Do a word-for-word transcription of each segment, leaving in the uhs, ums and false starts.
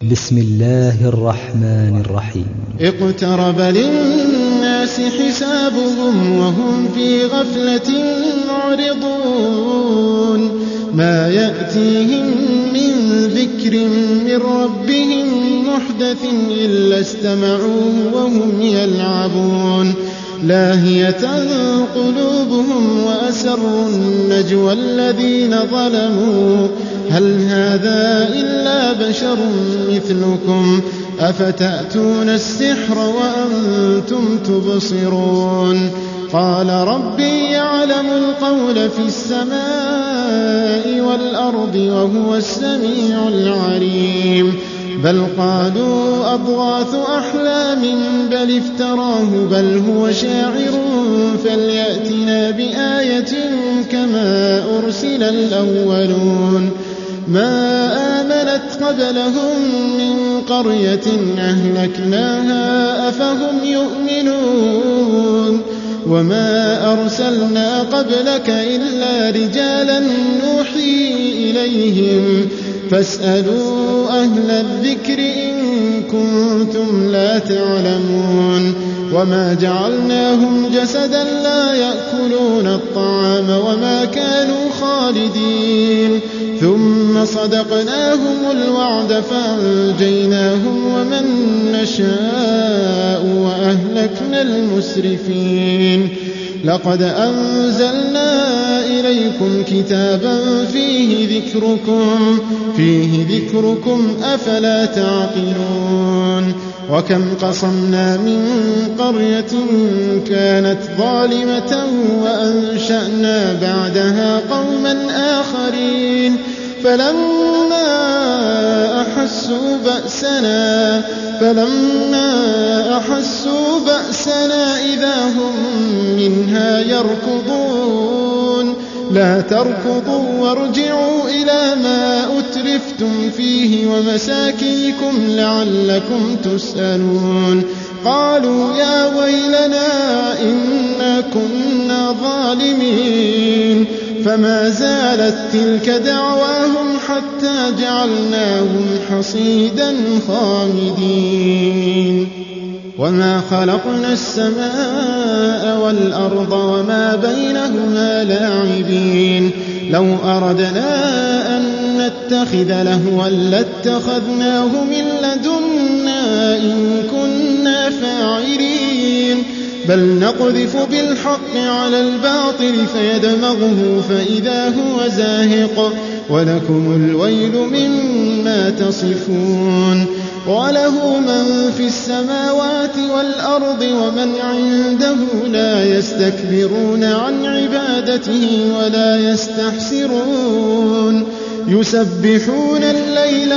بسم الله الرحمن الرحيم. اقترب للناس حسابهم وهم في غفلة معرضون ما يأتيهم من ذكر من ربهم محدث إلا استمعوه وهم يلعبون لاهية قلوبهم وأسروا النجوى الذين ظلموا هل هذا إلا بشر مثلكم أفتأتون السحر وأنتم تبصرون قال ربي يعلم القول في السماء والأرض وهو السميع العليم بل قالوا أضغاث أحلام بل افتراه بل هو شاعر فليأتنا بآية كما أرسل الأولون ما آمنت قبلهم من قرية أهلكناها أفهم يؤمنون وما أرسلنا قبلك إلا رجالا نوحي إليهم فاسألوا أهل الذكر إن كنتم لا تعلمون وما جعلناهم جسدا لا يأكلون الطعام وما كانوا خالدين ثم صدقناهم الوعد فأنجيناهم ومن نشاء وأهلكنا المسرفين لقد أنزلنا إليكم كتابا فيه ذكركم فيه ذكركم أفلا تعقلون وكم قصمنا من قرية كانت ظالمة وأنشأنا بعدها قوما آخرين فلما أحسوا بأسنا فلما أحسوا بأسنا إذا هم منها يركضون لا تركضوا وارجعوا إلى ما أترفتم فيه ومساكنكم لعلكم تسألون قالوا يا ويلنا إنا كنا ظالمين فما زالت تلك دعواهم حتى جعلناهم حصيدا خامدين وما خلقنا السماء والأرض وما بينهما لاعبين لو أردنا أن نتخذ لهوا لاتخذناه من لدنا إن كنا فاعلين بل نقذف بالحق على الباطل فيدمغه فإذا هو زاهق ولكم الويل مما تصفون وله من في السماوات والأرض ومن عنده لا يستكبرون عن عبادته ولا يستحسرون يسبحون الليل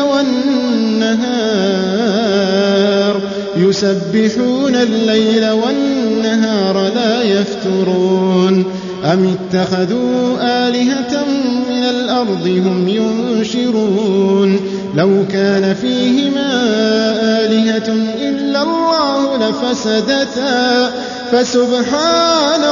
والنهار يسبحون الليل والنهار لا يفترون أم اتخذوا آلهة من الأرض هم ينشرون لو كان فيهما آلهة إلا الله لفسدتا فسبحان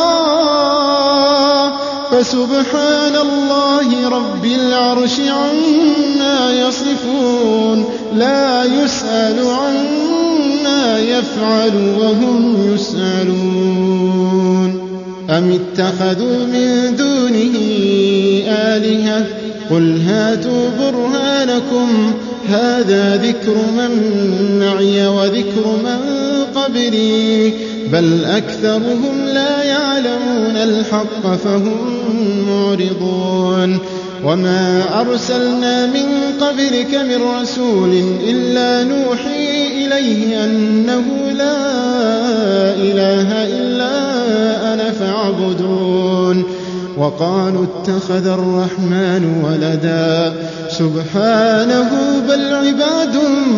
الله فسبحان الله رب العرش عما يصفون لا يسأل عما يفعل وهم يسألون أم اتخذوا من دونه آلهة قل هاتوا برهانكم هذا ذكر من معي وذكر من قبلي بل أكثرهم لا يعلمون الحق فهم معرضون وما أرسلنا من قبلك من رسول إلا نوحي إليه أنه لا إله إلا أنا فاعبدون وقالوا اتخذ الرحمن ولدا سبحانه بل عباد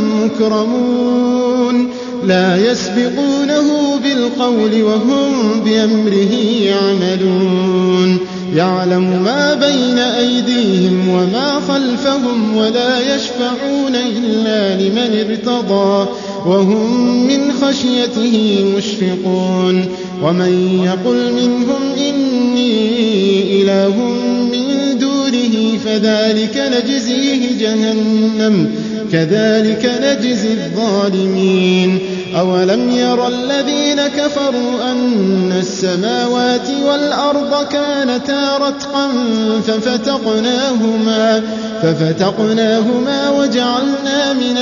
مكرمون لا يسبقونه بالقول وهم بأمره يعملون يعلم ما بين أيديهم وما خلفهم ولا يشفعون إلا لمن ارتضى وهم من خشيته مشفقون ومن يقل منهم إني إله من دونه فذلك نجزيه جهنم كذلك نجزي الظالمين أولم ير الذين كفروا أن السماوات والأرض كانتا رتقا ففتقناهما, ففتقناهما وجعلنا من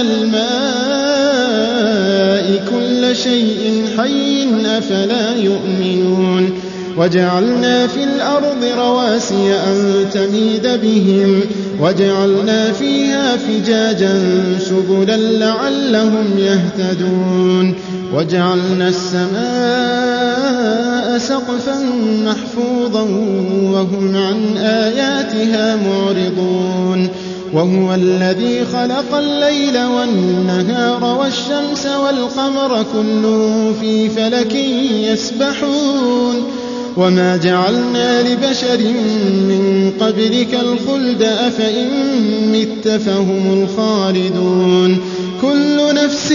الماء كل شيء حي أفلا يؤمنون وجعلنا في الأرض رواسي أن تميد بهم وجعلنا فيها فجاجا سبلا لعلهم يهتدون وجعلنا السماء سقفا محفوظا وهم عن آياتها معرضون وهو الذي خلق الليل والنهار والشمس والقمر كل في فلك يسبحون وما جعلنا لبشر من قبلك الخلد أفإن مت فهم الخالدون كل نفس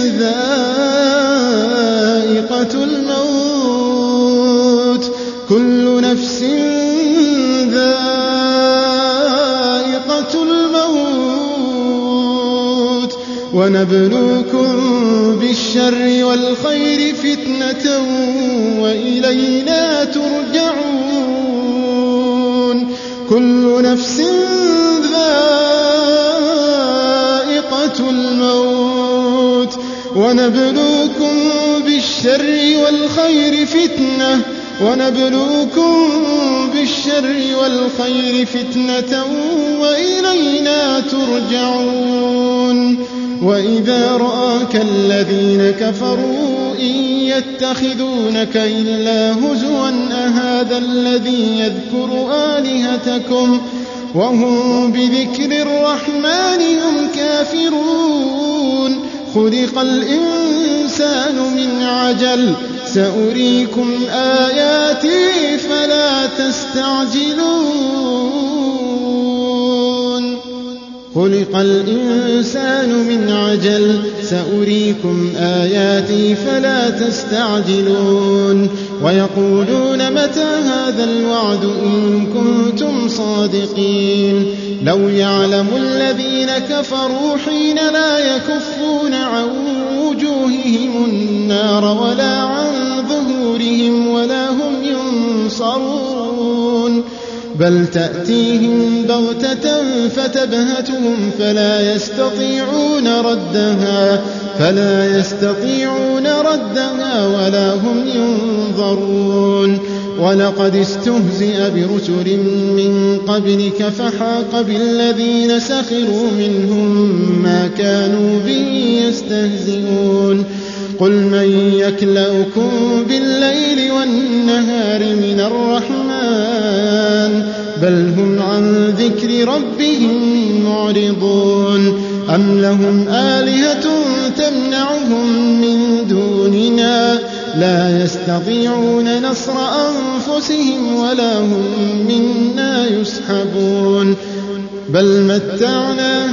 ذائقة الموت كل نفس ذائقة الموت ونبلوكم بالشر والخير فتنة وإلينا ترجعون كل نفس ذائقة الموت ونبلوكم بالشر والخير فتنة ونبلوكم بالشر والخير فتنة وإلينا ترجعون وإذا رآك الذين كفروا إن يتخذونك إلا هزوا أهذا الذي يذكر آلهتكم وهم بذكر الرحمن هم كافرون خلق الإنسان من عجل سأريكم آياتي فلا تستعجلون خلق الإنسان من عجل سأريكم آياتي فلا تستعجلون ويقولون متى هذا الوعد إن كنتم صادقين لو يعلم الذين كفروا حين لا يكفون عن وجوههم النار ولا عن ظهورهم ولا هم ينصرون بل تأتيهم بغتة فتبهتهم فلا يستطيعون ردها فلا يستطيعون ردها ولا هم ينظرون ولقد استهزئ برسل من قبلك فحاق بالذين سخروا منهم ما كانوا به يستهزئون قل من يكلؤكم بالليل والنهار من الرحمن بل هم عن ذكر ربهم معرضون أم لهم آلهة تمنعهم من دوننا لا يستطيعون نصر أنفسهم ولا هم منا يسحبون بل متعنا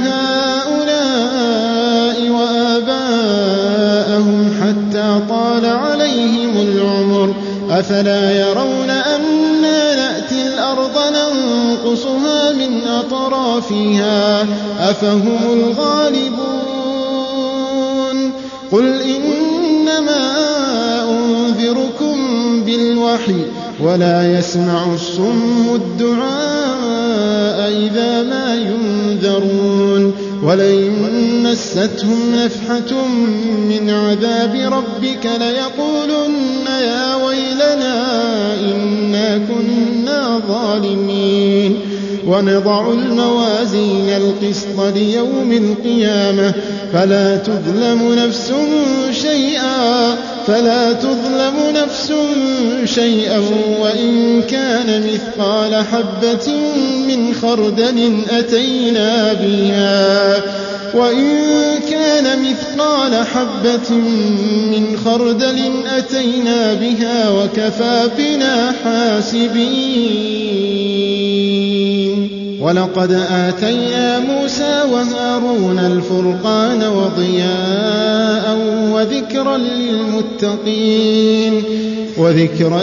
هؤلاء وآباءهم حتى طال عليهم العمر أفلا يرون أنا نأتي الأرض ننقصها من أطرافها أفهم الغالبون قل إنما أنذركم بالوحي ولا يسمع الصم الدعاء إذا ما ينذرون ولئن مستهم نفحة من عذاب ربك ليقولن يا ويلنا إنا كنا ظالمين ونضع الموازين القسط ليوم القيامة فلا تظلم نفس شيئا فلا تظلم نفس شيئا وإن كان مثقال حبة من خردل أتينا بها وإن كان مثقال حبة من خردل أتينا بها وكفى بنا حاسبين ولقد آتينا موسى وهارون الفرقان وضياء وذكرا للمتقين وذكرا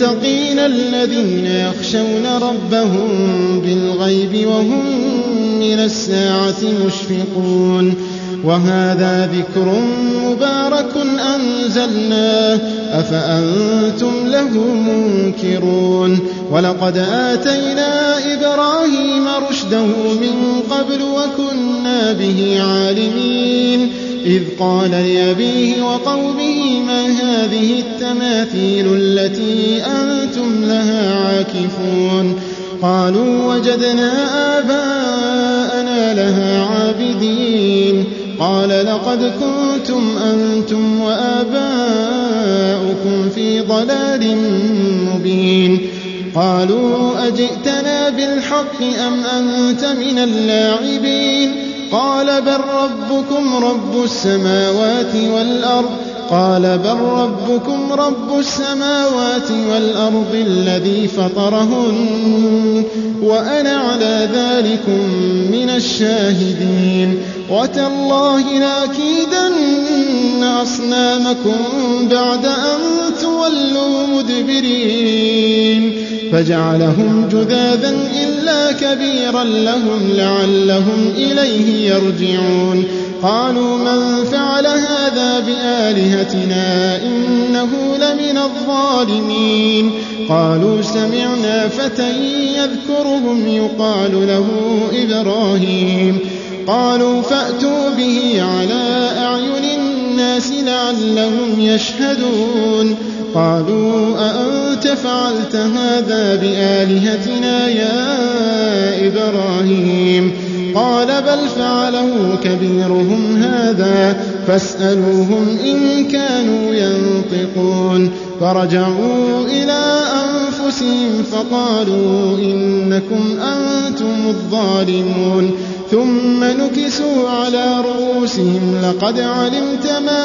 للمتقين الذين يخشون ربهم بالغيب وهم من من الساعة مشفقون وهذا ذكر مبارك أنزلناه أفأنتم له منكرون ولقد آتينا إبراهيم رشده من قبل وكنا به عالمين إذ قال لأبيه وقومه ما هذه التماثيل التي أنتم لها عاكفون قالوا وجدنا آباءنا لها عابدين قال لقد كنتم أنتم وآباؤكم في ضلال مبين قالوا أجئتنا بالحق أم أنت من اللاعبين قال بل ربكم رب السماوات والأرض قال بل ربكم رب السماوات والأرض الذي فطرهن وأنا على ذلكم من الشاهدين وتالله لأكيدن أصنامكم بعد أن تولوا مدبرين فجعلهم جذاذا إلا كبيرا لهم لعلهم إليه يرجعون قالوا من فعل هذا بآلهتنا إنه لمن الظالمين قالوا سمعنا فتى يذكرهم يقال له إبراهيم قالوا فأتوا به على أعين الناس لعلهم يشهدون قالوا أأنت فعلت هذا بآلهتنا يا إبراهيم قال بل فعله كبيرهم هذا فاسألوهم إن كانوا ينطقون فرجعوا إلى أنفسهم فقالوا إنكم أنتم الظالمون ثم نكسوا على رؤوسهم لقد علمت ما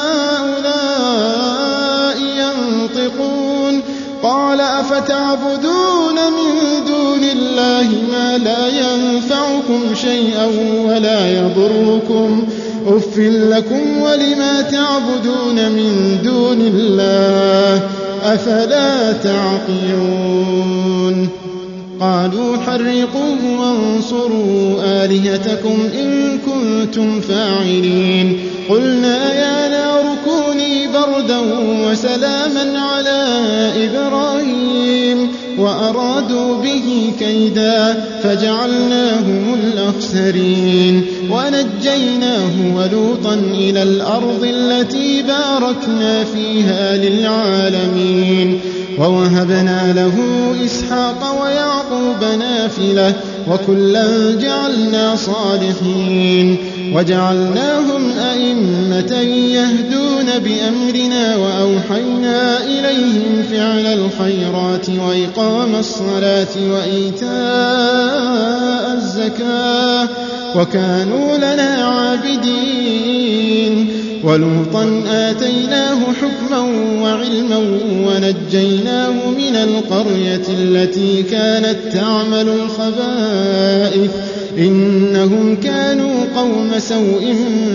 هؤلاء ينطقون قال أفتعبدون من دون الله ما لا ينفعكم شيئا ولا يضركم أف لكم ولما تعبدون من دون الله أفلا تعقلون قالوا حرقوه وانصروا آلهتكم إن كنتم فاعلين قلنا يا نار كوني بردا وسلاما على إبراهيم وأرادوا به كيدا فجعلناهم الأخسرين ونجيناه ولوطا إلى الأرض التي باركنا فيها للعالمين ووهبنا له إسحاق ويعقوب نافلة وكلا جعلنا صالحين وجعلناهم أئمة يهدون بأمرنا وأوحينا إليهم فعل الخيرات وإقام الصلاة وإيتاء الزكاة وكانوا لنا عابدين ولوطا آتيناه حكما وعلما ونجيناه من القرية التي كانت تعمل الخبائث إنهم كانوا قوم سوء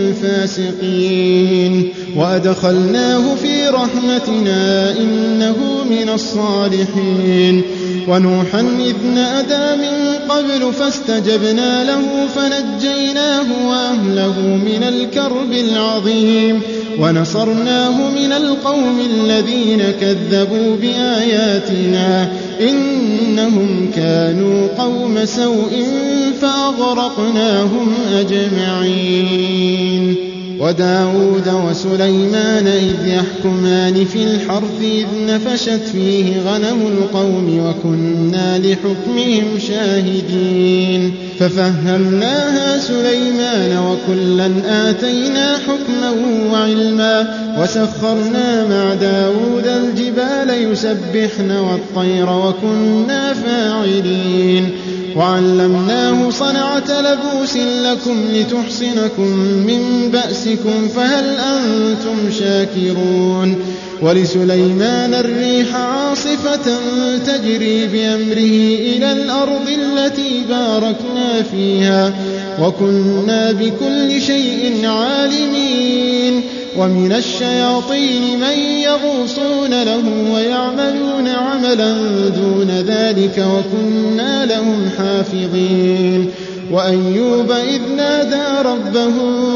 فاسقين وأدخلناه في رحمتنا إنه من الصالحين ونوحا إذ نادى من قبل فاستجبنا له فنجيناه وأهله من الكرب العظيم ونصرناه من القوم الذين كذبوا بآياتنا إنهم كانوا قوم سوء فأغرقناهم أجمعين وداود وسليمان إذ يحكمان في الحرث إذ نفشت فيه غنم القوم وكنا لحكمهم شاهدين ففهمناها سليمان وكلا آتينا حكما وعلما وسخرنا مع داود الجبال يسبحن والطير وكنا فاعلين وعلمناه صنعة لبوس لكم لتحصنكم من بأسكم فهل أنتم شاكرون ولسليمان الريح عاصفة تجري بأمره إلى الأرض التي باركنا فيها وكنا بكل شيء عالمين ومن الشياطين من يغوصون له ويعملون عملا دون ذلك وكنا لهم حافظين وأيوب إذ نادى ربه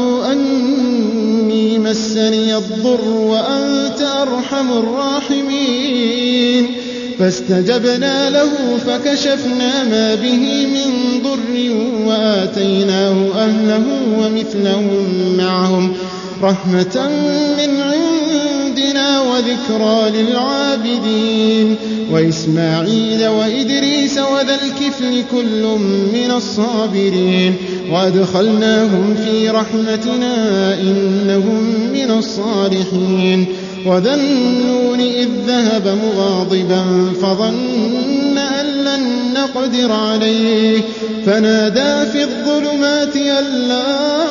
أني مسني الضر وأنت أرحم الراحمين فاستجبنا له فكشفنا ما به من ضر وآتيناه أهله ومثلهم معهم رحمة من عندنا وذكرى للعابدين وإسماعيل وإدريس وذا الكفل كل من الصابرين وأدخلناهم في رحمتنا إنهم من الصالحين وذا النون إذ ذهب مغاضبا فظن أن لن نقدر عليه فنادى في الظلمات أن لا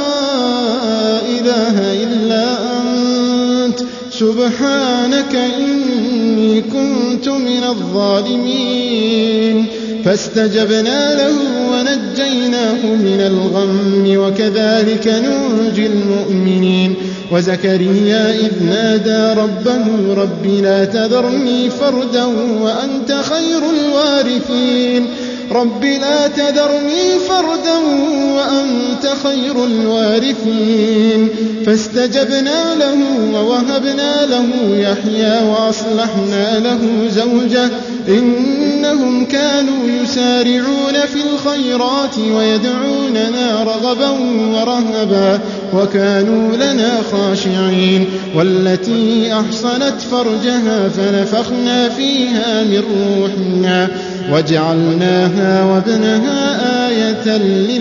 إله إلا أنت سبحانك إني كنت من الظالمين فاستجبنا له ونجيناه من الغم وكذلك ننجي المؤمنين وزكريا إذ نادى ربه رب لا تذرني فردا وأنت خير الوارثين رب لا تذرني فردا وأنت خير الوارثين فاستجبنا له ووهبنا له يحيى وأصلحنا له زوجه إنهم كانوا يسارعون في الخيرات ويدعوننا رغبا ورهبا وكانوا لنا خاشعين والتي أحصنت فرجها فنفخنا فيها من روحنا وجعلناها وابنها آية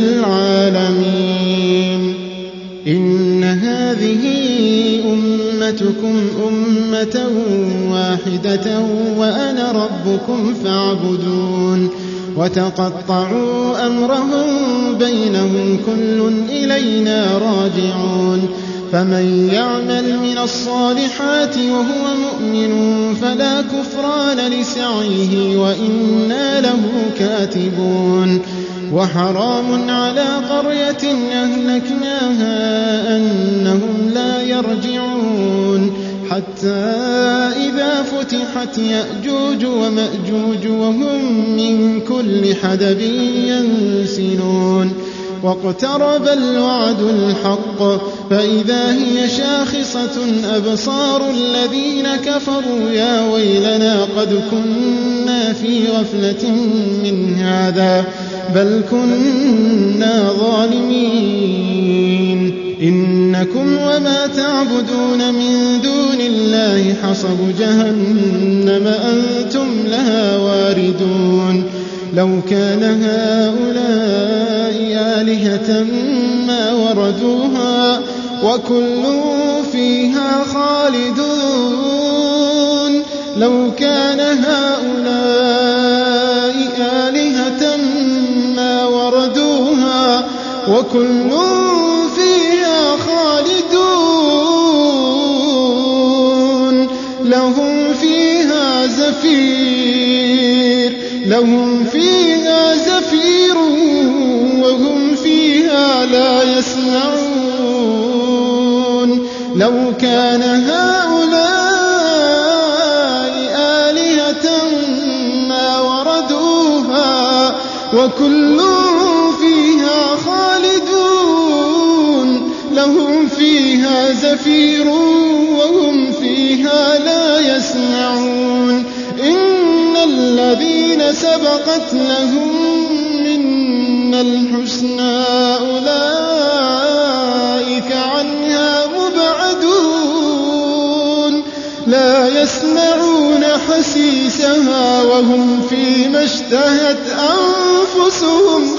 للعالمين إن هذه أمتكم أمة واحدة وأنا ربكم فاعبدون وتقطعوا أمرهم بينهم كل إلينا راجعون فمن يعمل من الصالحات وهو مؤمن فلا كفران لسعيه وإنا له كاتبون وحرام على قرية أهلكناها أنهم لا يرجعون حتى إذا فتحت يأجوج ومأجوج وهم من كل حدب ينسلون واقترب الوعد الحق فإذا هي شاخصة أبصار الذين كفروا يا ويلنا قد كنا في غفلة من هذا بل كنا ظالمين إنكم وما تعبدون من دون الله حصب جهنم أنتم لها واردون لو كان هؤلاء آلهة ما وردوها وكل فيها خالدون لو كان هؤلاء آلهة ما وردوها وكل فيها خالدون لهم فيها زفير لهم فيها زفير وهم فيها لا يسمعون لو كان هؤلاء آلهة ما وردوها وكل فيها خالدون لهم فيها زفير وهم فيها لا يسمعون إن الذين سبقت لهم منا الحسنى أولئك عنها مبعدون لا يسمعون حسيسها وهم فيما اشتهت أنفسهم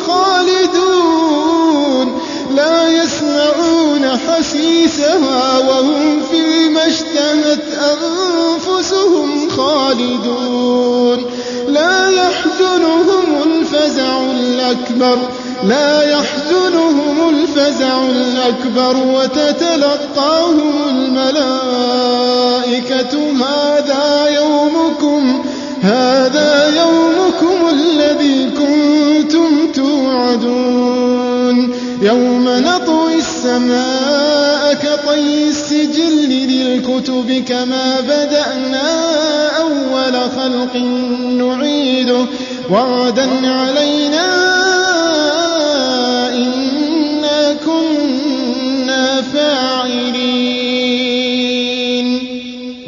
خالدون لا يسمعون حسيسها وهم فيما اشتهت أنفسهم خالدون لا يحزنهم الفزع الأكبر لا يحزنهم الفزع الأكبر وتتلقاهم الملائكة هذا يومكم هذا يومكم الذي كنتم توعدون يوم نطوي السماء كطي السجل للكتب كما بدأنا أول خلق نعيده وعدا علينا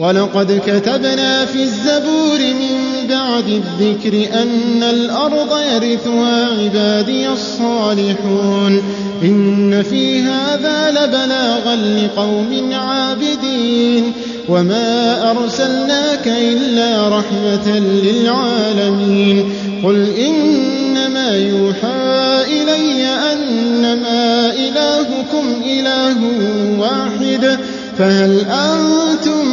ولقد كتبنا في الزبور من بعد الذكر أن الأرض يرثها عبادي الصالحون إن في هذا لبلاغا لقوم عابدين وما أرسلناك إلا رحمة للعالمين قل إنما يوحى إلي أنما إلهكم إله واحد فهل أنتم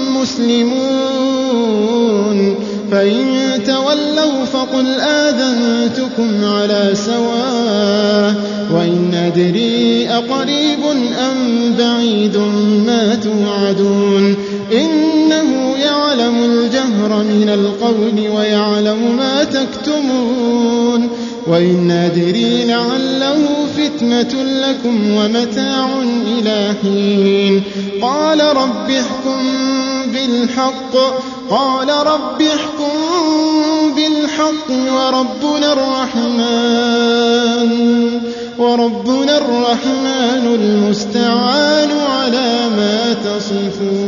مسلمون فإن تولوا فقل آذنتكم على سواء وإن أدري أقريب أم بعيد ما توعدون إنه يعلم الجهر من القول ويعلم ما تكتمون وإن أدري لعله فتنة لكم ومتاع إلى حين قال رب احكم بالحق قال رب احكم بالحق وربنا الرحمن وربنا الرحمن المستعان على ما تصفون.